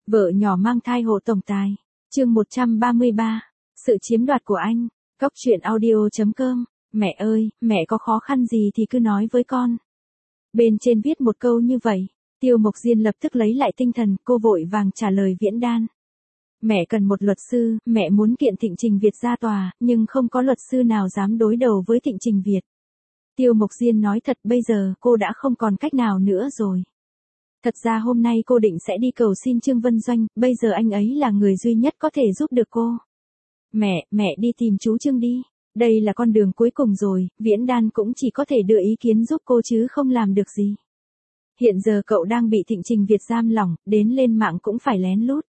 Vợ nhỏ mang thai hộ tổng tài. Chương 133. Sự chiếm đoạt của anh. Cóc truyện audio.com. Mẹ ơi, mẹ có khó khăn gì thì cứ nói với con. Bên trên viết một câu như vậy. Tiêu Mộc Diên lập tức lấy lại tinh thần, cô vội vàng trả lời Viễn Đan. Mẹ cần một luật sư, mẹ muốn kiện Thịnh Trình Việt ra tòa, nhưng không có luật sư nào dám đối đầu với Thịnh Trình Việt. Tiêu Mộc Diên nói thật, bây giờ cô đã không còn cách nào nữa rồi. Thật ra hôm nay cô định sẽ đi cầu xin Trương Vân Doanh, bây giờ anh ấy là người duy nhất có thể giúp được cô. Mẹ đi tìm chú Trương đi. Đây là con đường cuối cùng rồi, Viễn Đan cũng chỉ có thể đưa ý kiến giúp cô chứ không làm được gì. Hiện giờ cậu đang bị Thịnh Trình Việt giam lỏng, đến lên mạng cũng phải lén lút.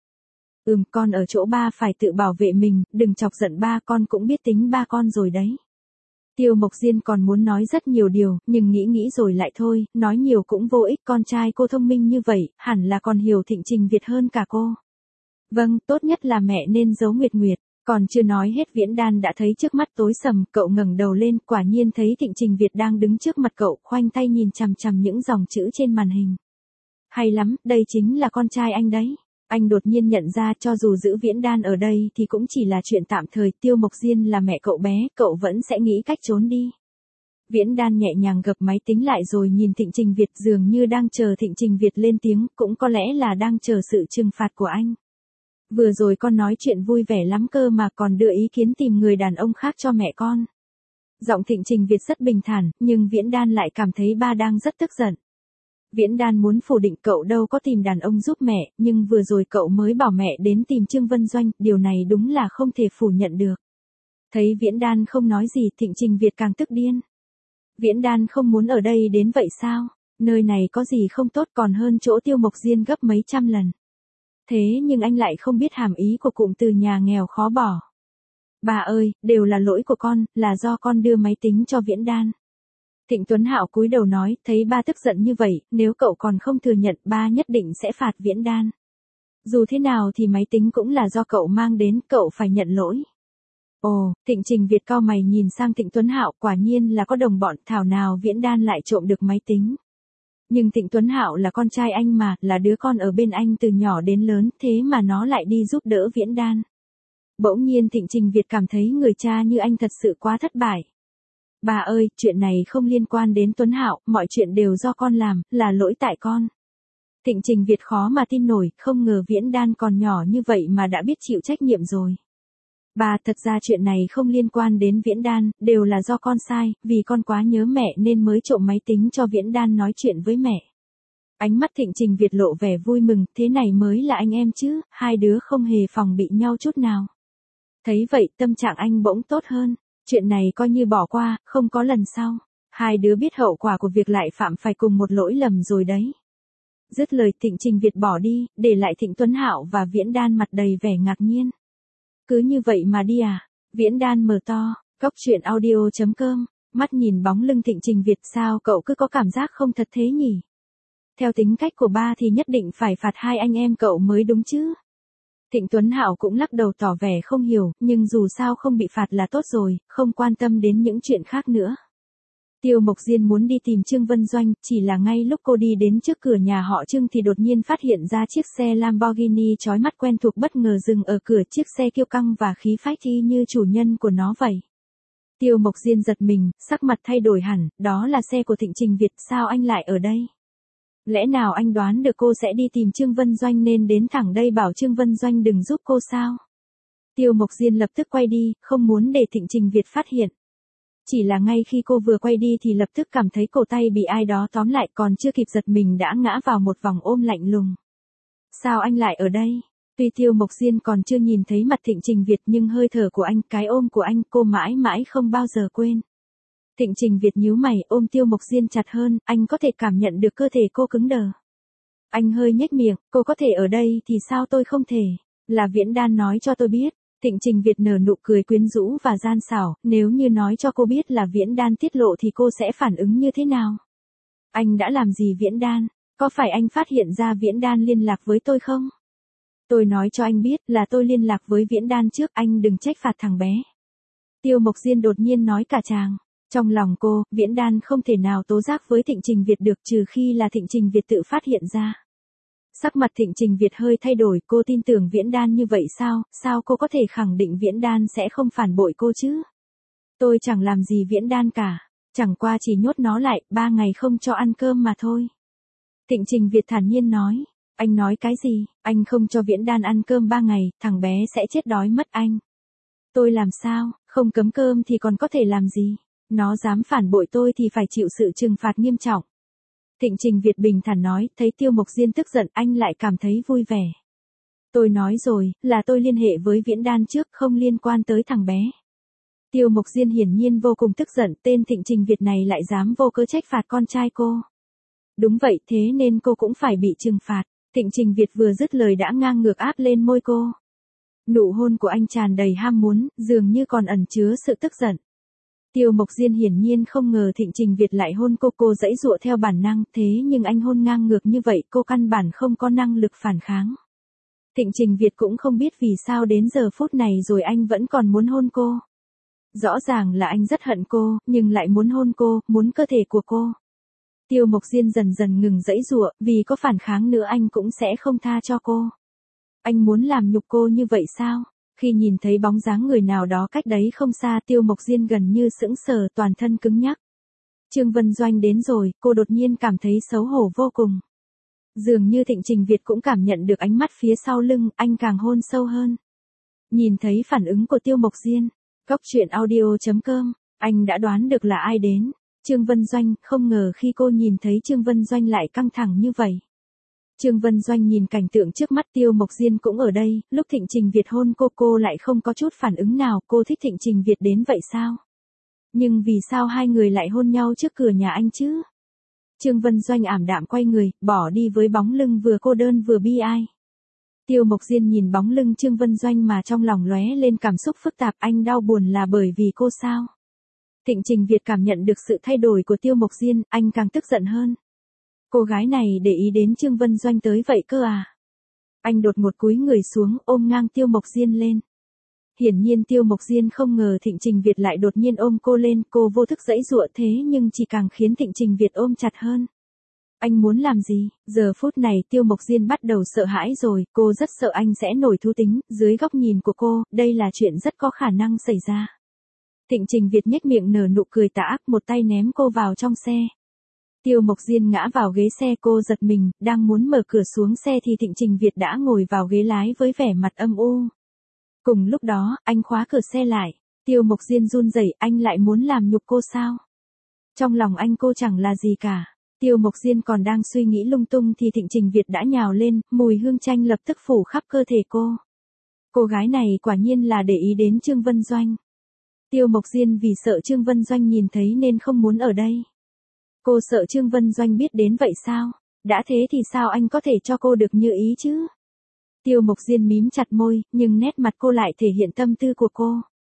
Con ở chỗ ba phải tự bảo vệ mình, đừng chọc giận ba, con cũng biết tính ba con rồi đấy. Tiêu Mộc Diên còn muốn nói rất nhiều điều, nhưng nghĩ rồi lại thôi, nói nhiều cũng vô ích, con trai cô thông minh như vậy, hẳn là còn hiểu Thịnh Trình Việt hơn cả cô. Vâng, tốt nhất là mẹ nên giấu Nguyệt Nguyệt. Còn chưa nói hết, Viễn Đan đã thấy trước mắt tối sầm, cậu ngẩng đầu lên, quả nhiên thấy Thịnh Trình Việt đang đứng trước mặt cậu, khoanh tay nhìn chằm chằm những dòng chữ trên màn hình. Hay lắm, đây chính là con trai anh đấy. Anh đột nhiên nhận ra cho dù giữ Viễn Đan ở đây thì cũng chỉ là chuyện tạm thời, Tiêu Mộc Diên là mẹ cậu bé, cậu vẫn sẽ nghĩ cách trốn đi. Viễn Đan nhẹ nhàng gập máy tính lại rồi nhìn Thịnh Trình Việt, dường như đang chờ Thịnh Trình Việt lên tiếng, cũng có lẽ là đang chờ sự trừng phạt của anh. Vừa rồi con nói chuyện vui vẻ lắm cơ mà, còn đưa ý kiến tìm người đàn ông khác cho mẹ con. Giọng Thịnh Trình Việt rất bình thản, nhưng Viễn Đan lại cảm thấy ba đang rất tức giận. Viễn Đan muốn phủ định cậu đâu có tìm đàn ông giúp mẹ, nhưng vừa rồi cậu mới bảo mẹ đến tìm Trương Vân Doanh, điều này đúng là không thể phủ nhận được. Thấy Viễn Đan không nói gì, Thịnh Trình Việt càng tức điên. Viễn Đan không muốn ở đây đến vậy sao? Nơi này có gì không tốt, còn hơn chỗ Tiêu Mộc Diên gấp mấy trăm lần. Thế nhưng anh lại không biết hàm ý của cụm từ nhà nghèo khó bỏ. Bà ơi, đều là lỗi của con, là do con đưa máy tính cho Viễn Đan. Thịnh Tuấn Hạo cúi đầu nói, thấy ba tức giận như vậy, nếu cậu còn không thừa nhận, ba nhất định sẽ phạt Viễn Đan. Dù thế nào thì máy tính cũng là do cậu mang đến, cậu phải nhận lỗi. Ồ, Thịnh Trình Việt cau mày nhìn sang Thịnh Tuấn Hạo, quả nhiên là có đồng bọn, thảo nào Viễn Đan lại trộm được máy tính. Nhưng Thịnh Tuấn Hạo là con trai anh mà, là đứa con ở bên anh từ nhỏ đến lớn, thế mà nó lại đi giúp đỡ Viễn Đan. Bỗng nhiên Thịnh Trình Việt cảm thấy người cha như anh thật sự quá thất bại. Bà ơi, chuyện này không liên quan đến Tuấn Hạo, mọi chuyện đều do con làm, là lỗi tại con. Thịnh Trình Việt khó mà tin nổi, không ngờ Viễn Đan còn nhỏ như vậy mà đã biết chịu trách nhiệm rồi. Bà, thật ra chuyện này không liên quan đến Viễn Đan, đều là do con sai, vì con quá nhớ mẹ nên mới trộm máy tính cho Viễn Đan nói chuyện với mẹ. Ánh mắt Thịnh Trình Việt lộ vẻ vui mừng, thế này mới là anh em chứ, hai đứa không hề phòng bị nhau chút nào. Thấy vậy, tâm trạng anh bỗng tốt hơn. Chuyện này coi như bỏ qua, không có lần sau. Hai đứa biết hậu quả của việc lại phạm phải cùng một lỗi lầm rồi đấy. Dứt lời, Thịnh Trình Việt bỏ đi, để lại Thịnh Tuấn Hạo và Viễn Đan mặt đầy vẻ ngạc nhiên. Cứ như vậy mà đi à? Viễn Đan mở to, cóc truyện audio.com, mắt nhìn bóng lưng Thịnh Trình Việt, sao cậu cứ có cảm giác không thật thế nhỉ? Theo tính cách của ba thì nhất định phải phạt hai anh em cậu mới đúng chứ? Thịnh Tuấn Hạo cũng lắc đầu tỏ vẻ không hiểu, nhưng dù sao không bị phạt là tốt rồi, không quan tâm đến những chuyện khác nữa. Tiêu Mộc Diên muốn đi tìm Trương Vân Doanh, chỉ là ngay lúc cô đi đến trước cửa nhà họ Trương thì đột nhiên phát hiện ra chiếc xe Lamborghini chói mắt quen thuộc bất ngờ dừng ở cửa, chiếc xe kiêu căng và khí phách y như chủ nhân của nó vậy. Tiêu Mộc Diên giật mình, sắc mặt thay đổi hẳn, đó là xe của Thịnh Trình Việt, sao anh lại ở đây? Lẽ nào anh đoán được cô sẽ đi tìm Trương Vân Doanh nên đến thẳng đây bảo Trương Vân Doanh đừng giúp cô sao? Tiêu Mộc Diên lập tức quay đi, không muốn để Thịnh Trình Việt phát hiện. Chỉ là ngay khi cô vừa quay đi thì lập tức cảm thấy cổ tay bị ai đó tóm lại, còn chưa kịp giật mình đã ngã vào một vòng ôm lạnh lùng. Sao anh lại ở đây? Tuy Tiêu Mộc Diên còn chưa nhìn thấy mặt Thịnh Trình Việt nhưng hơi thở của anh, cái ôm của anh cô mãi mãi không bao giờ quên. Thịnh Trình Việt nhíu mày, ôm Tiêu Mộc Diên chặt hơn, anh có thể cảm nhận được cơ thể cô cứng đờ. Anh hơi nhếch miệng, cô có thể ở đây thì sao tôi không thể? Là Viễn Đan nói cho tôi biết. Thịnh Trình Việt nở nụ cười quyến rũ và gian xảo, nếu như nói cho cô biết là Viễn Đan tiết lộ thì cô sẽ phản ứng như thế nào? Anh đã làm gì Viễn Đan? Có phải anh phát hiện ra Viễn Đan liên lạc với tôi không? Tôi nói cho anh biết là tôi liên lạc với Viễn Đan trước, anh đừng trách phạt thằng bé. Tiêu Mộc Diên đột nhiên nói cả tràng. Trong lòng cô, Viễn Đan không thể nào tố giác với Thịnh Trình Việt được trừ khi là Thịnh Trình Việt tự phát hiện ra. Sắc mặt Thịnh Trình Việt hơi thay đổi, cô tin tưởng Viễn Đan như vậy sao, sao cô có thể khẳng định Viễn Đan sẽ không phản bội cô chứ? Tôi chẳng làm gì Viễn Đan cả, chẳng qua chỉ nhốt nó lại, 3 ngày không cho ăn cơm mà thôi. Thịnh Trình Việt thản nhiên nói, anh nói cái gì, anh không cho Viễn Đan ăn cơm 3 ngày, thằng bé sẽ chết đói mất anh. Tôi làm sao, không cấm cơm thì còn có thể làm gì, nó dám phản bội tôi thì phải chịu sự trừng phạt nghiêm trọng. Thịnh Trình Việt bình thản nói, thấy Tiêu Mộc Diên tức giận anh lại cảm thấy vui vẻ. Tôi nói rồi, là tôi liên hệ với Viễn Đan trước, không liên quan tới thằng bé. Tiêu Mộc Diên hiển nhiên vô cùng tức giận, tên Thịnh Trình Việt này lại dám vô cớ trách phạt con trai cô. Đúng vậy, thế nên cô cũng phải bị trừng phạt. Thịnh Trình Việt vừa dứt lời đã ngang ngược áp lên môi cô. Nụ hôn của anh tràn đầy ham muốn, dường như còn ẩn chứa sự tức giận. Tiêu Mộc Diên hiển nhiên không ngờ Thịnh Trình Việt lại hôn cô giãy giụa theo bản năng, thế nhưng anh hôn ngang ngược như vậy cô căn bản không có năng lực phản kháng. Thịnh Trình Việt cũng không biết vì sao đến giờ phút này rồi anh vẫn còn muốn hôn cô. Rõ ràng là anh rất hận cô, nhưng lại muốn hôn cô, muốn cơ thể của cô. Tiêu Mộc Diên dần dần ngừng giãy giụa, vì có phản kháng nữa anh cũng sẽ không tha cho cô. Anh muốn làm nhục cô như vậy sao? Khi nhìn thấy bóng dáng người nào đó cách đấy không xa, Tiêu Mộc Diên gần như sững sờ, toàn thân cứng nhắc. Trương Vân Doanh đến rồi, cô đột nhiên cảm thấy xấu hổ vô cùng. Dường như Thịnh Trình Việt cũng cảm nhận được ánh mắt phía sau lưng, anh càng hôn sâu hơn. Nhìn thấy phản ứng của Tiêu Mộc Diên, Góc Truyện Audio.com, anh đã đoán được là ai đến. Trương Vân Doanh, không ngờ khi cô nhìn thấy Trương Vân Doanh lại căng thẳng như vậy. Trương Vân Doanh nhìn cảnh tượng trước mắt, Tiêu Mộc Diên cũng ở đây, lúc Thịnh Trình Việt hôn cô lại không có chút phản ứng nào, cô thích Thịnh Trình Việt đến vậy sao? Nhưng vì sao hai người lại hôn nhau trước cửa nhà anh chứ? Trương Vân Doanh ảm đạm quay người, bỏ đi với bóng lưng vừa cô đơn vừa bi ai. Tiêu Mộc Diên nhìn bóng lưng Trương Vân Doanh mà trong lòng lóe lên cảm xúc phức tạp, anh đau buồn là bởi vì cô sao? Thịnh Trình Việt cảm nhận được sự thay đổi của Tiêu Mộc Diên, anh càng tức giận hơn. Cô gái này để ý đến Trương Vân Doanh tới vậy cơ à? Anh đột ngột cúi người xuống, ôm ngang Tiêu Mộc Diên lên. Hiển nhiên Tiêu Mộc Diên không ngờ Thịnh Trình Việt lại đột nhiên ôm cô lên, cô vô thức giãy giụa thế nhưng chỉ càng khiến Thịnh Trình Việt ôm chặt hơn. Anh muốn làm gì? Giờ phút này Tiêu Mộc Diên bắt đầu sợ hãi rồi, cô rất sợ anh sẽ nổi thú tính, dưới góc nhìn của cô, đây là chuyện rất có khả năng xảy ra. Thịnh Trình Việt nhếch miệng nở nụ cười tà ác, một tay ném cô vào trong xe. Tiêu Mộc Diên ngã vào ghế xe, cô giật mình, đang muốn mở cửa xuống xe thì Thịnh Trình Việt đã ngồi vào ghế lái với vẻ mặt âm u. Cùng lúc đó, anh khóa cửa xe lại. Tiêu Mộc Diên run rẩy, anh lại muốn làm nhục cô sao? Trong lòng anh cô chẳng là gì cả. Tiêu Mộc Diên còn đang suy nghĩ lung tung thì Thịnh Trình Việt đã nhào lên, mùi hương chanh lập tức phủ khắp cơ thể cô. Cô gái này quả nhiên là để ý đến Trương Vân Doanh. Tiêu Mộc Diên vì sợ Trương Vân Doanh nhìn thấy nên không muốn ở đây. Cô sợ Trương Vân Doanh biết đến vậy sao? Đã thế thì sao anh có thể cho cô được như ý chứ? Tiêu Mộc Diên mím chặt môi, nhưng nét mặt cô lại thể hiện tâm tư của cô.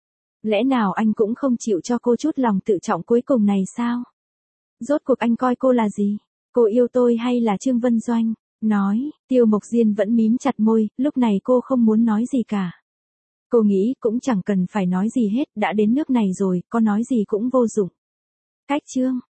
Lẽ nào anh cũng không chịu cho cô chút lòng tự trọng cuối cùng này sao? Rốt cuộc anh coi cô là gì? Cô yêu tôi hay là Trương Vân Doanh? Nói, Tiêu Mộc Diên vẫn mím chặt môi, lúc này cô không muốn nói gì cả. Cô nghĩ cũng chẳng cần phải nói gì hết, đã đến nước này rồi, có nói gì cũng vô dụng. Cách chương